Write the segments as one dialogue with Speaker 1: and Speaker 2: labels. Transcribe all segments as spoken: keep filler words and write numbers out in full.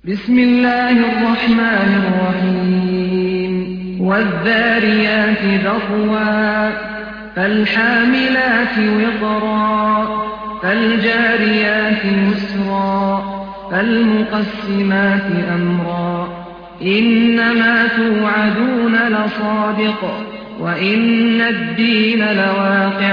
Speaker 1: بسم الله الرحمن الرحيم والذاريات ذروا فالحاملات وقرا فالجاريات يسرا فالمقسمات أمرا إنما توعدون لصادق وإن الدين لواقع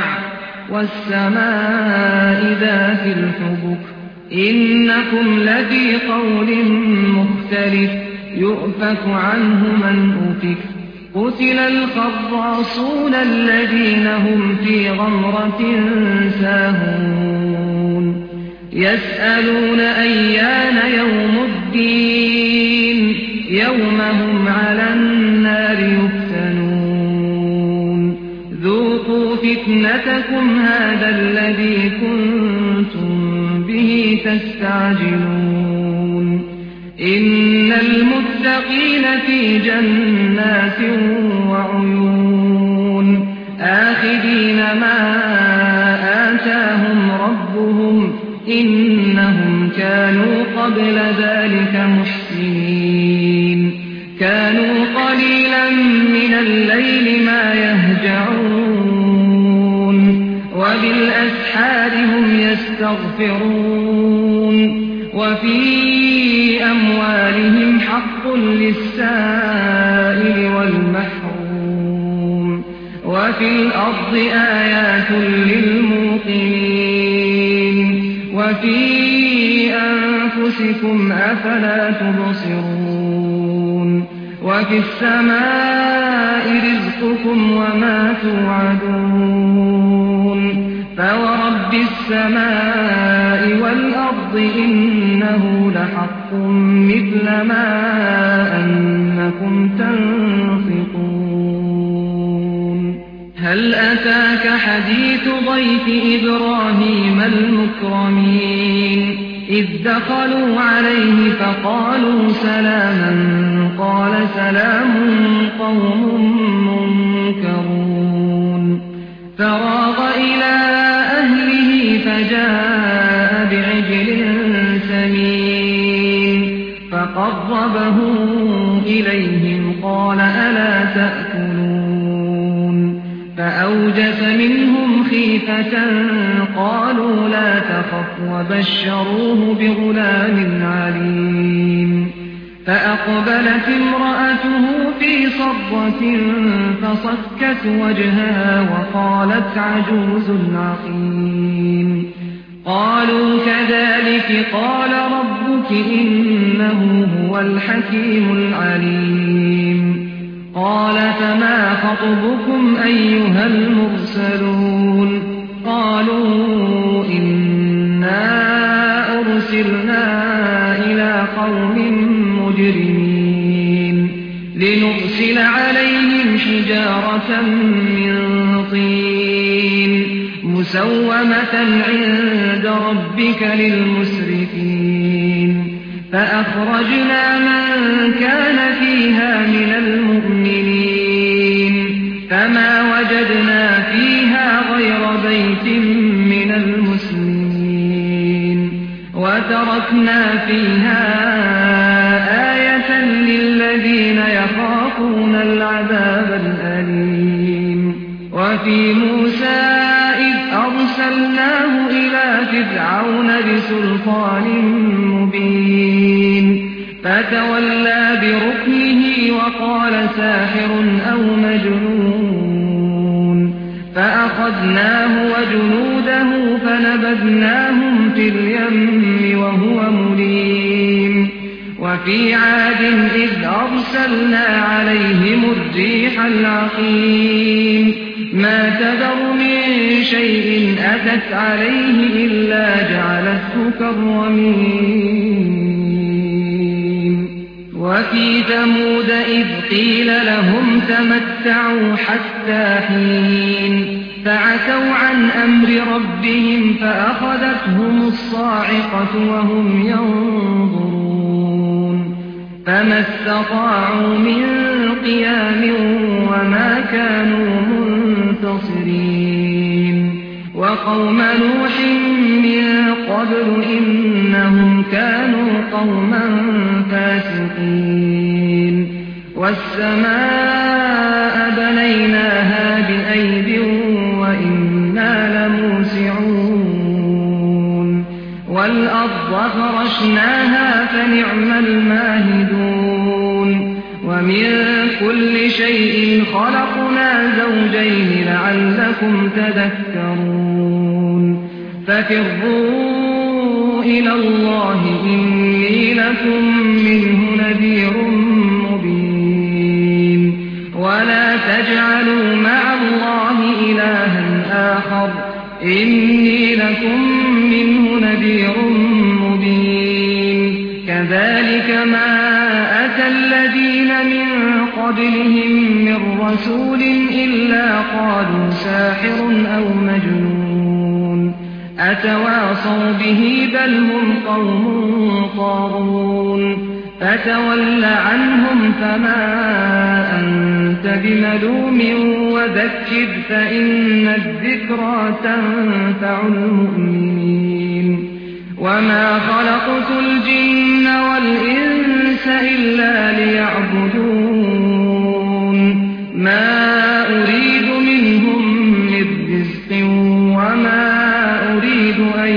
Speaker 1: والسماء ذات الحبك إنكم لفي قول مختلف يؤفك عنه من أفك قتل الخراصون الذين هم في غمرة ساهون يسألون أيان يوم الدين يوم هم على النار يفتنون ذوقوا فتنتكم هذا الذي كنتم به تستعجلون إن المتقين في جنات وعيون آخذين ما آتاهم ربهم إنهم كانوا قبل ذلك محسنين كانوا قليلا من الليل ما يهجعون وبالأسحار هم يستغفرون وفي أموالهم حق للسائل والمحروم وفي الأرض آيات للموقنين وفي أنفسكم أفلا تبصرون وفي السماء رزقكم وما توعدون فورب السماء والأرض إنه لحق مثل ما أنكم تنطقون هل أتاك حديث ضيف إبراهيم المكرمين إذ دخلوا عليه فقالوا سلاما قال سلام قوم منكرون فراغ إلى أهله فجاء بعجل سمين فقربه إليهم قال ألا تأكلون فأوجس منهم خيفة قالوا لا تخف وبشروه بغلام عليم فأقبلت امرأته في صرة فصكت وجهها وقالت عجوز عقيم قالوا كذلك قال ربك إنه هو الحكيم العليم قال فما خطبكم أيها المرسلون قالوا إنا أرسلنا إلى قوم مجرمين لنرسل عليهم حجارة من طين مسومة عند ربك للمسرفين فأخرجنا من كان فيها من المؤمنين فما وجدنا فيها غير بيت من المسلمين وتركنا فيها آية للذين يخافون العذاب الأليم وفي موسى إذ أرسلناه إلى فرعون بسلطان مبين فتولى بركنه وقال ساحر أو مجنون فأخذناه وجنوده فنبذناهم في اليم وهو مليم وفي عاد إذ أرسلنا عليهم الريح العقيم ما تذر من شيء أتت عليه إلا جعلته كالرميم وفي ثمود إذ قيل لهم تمتعوا حتى حين فعتوا عن أمر ربهم فأخذتهم الصاعقة وهم ينظرون فما استطاعوا من قيام وما كانوا منتصرين وقوم نوح من قبل إنهم كانوا قوما فاسقين والسماء بنيناها بأيد وإنا لموسعون والأرض فرشناها فنعم الماهدون ومن كل شيء خلقنا زوجين لعلكم تذكرون ففروا إلى الله إني لكم منه نذير مبين ولا تجعلوا مع الله إلها آخر إني لكم منه نذير مبين كذلك ما أتى الذين من قبلهم من رسول إلا قالوا ساحر أو مجنون أتواصوا به بل هم قوم طاغون فتول عنهم فما أنت بملوم وذكر فإن الذكرى تنفع المؤمنين وما خلقت الجن والإنس إلا ليعبدون ما أريد منهم من رزق وما أريد أن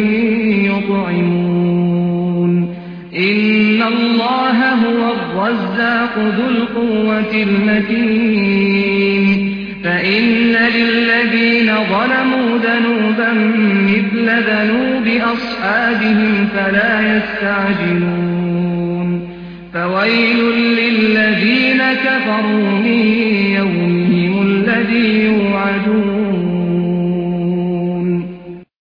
Speaker 1: يطعمون إن الله هو الرزاق ذو القوة المتين فإن للذين ظلموا ذنوبا مثل ذنوب أصحابهم فلا يستعجلون فويل للذين كفروا من يومهم الذي يوعدون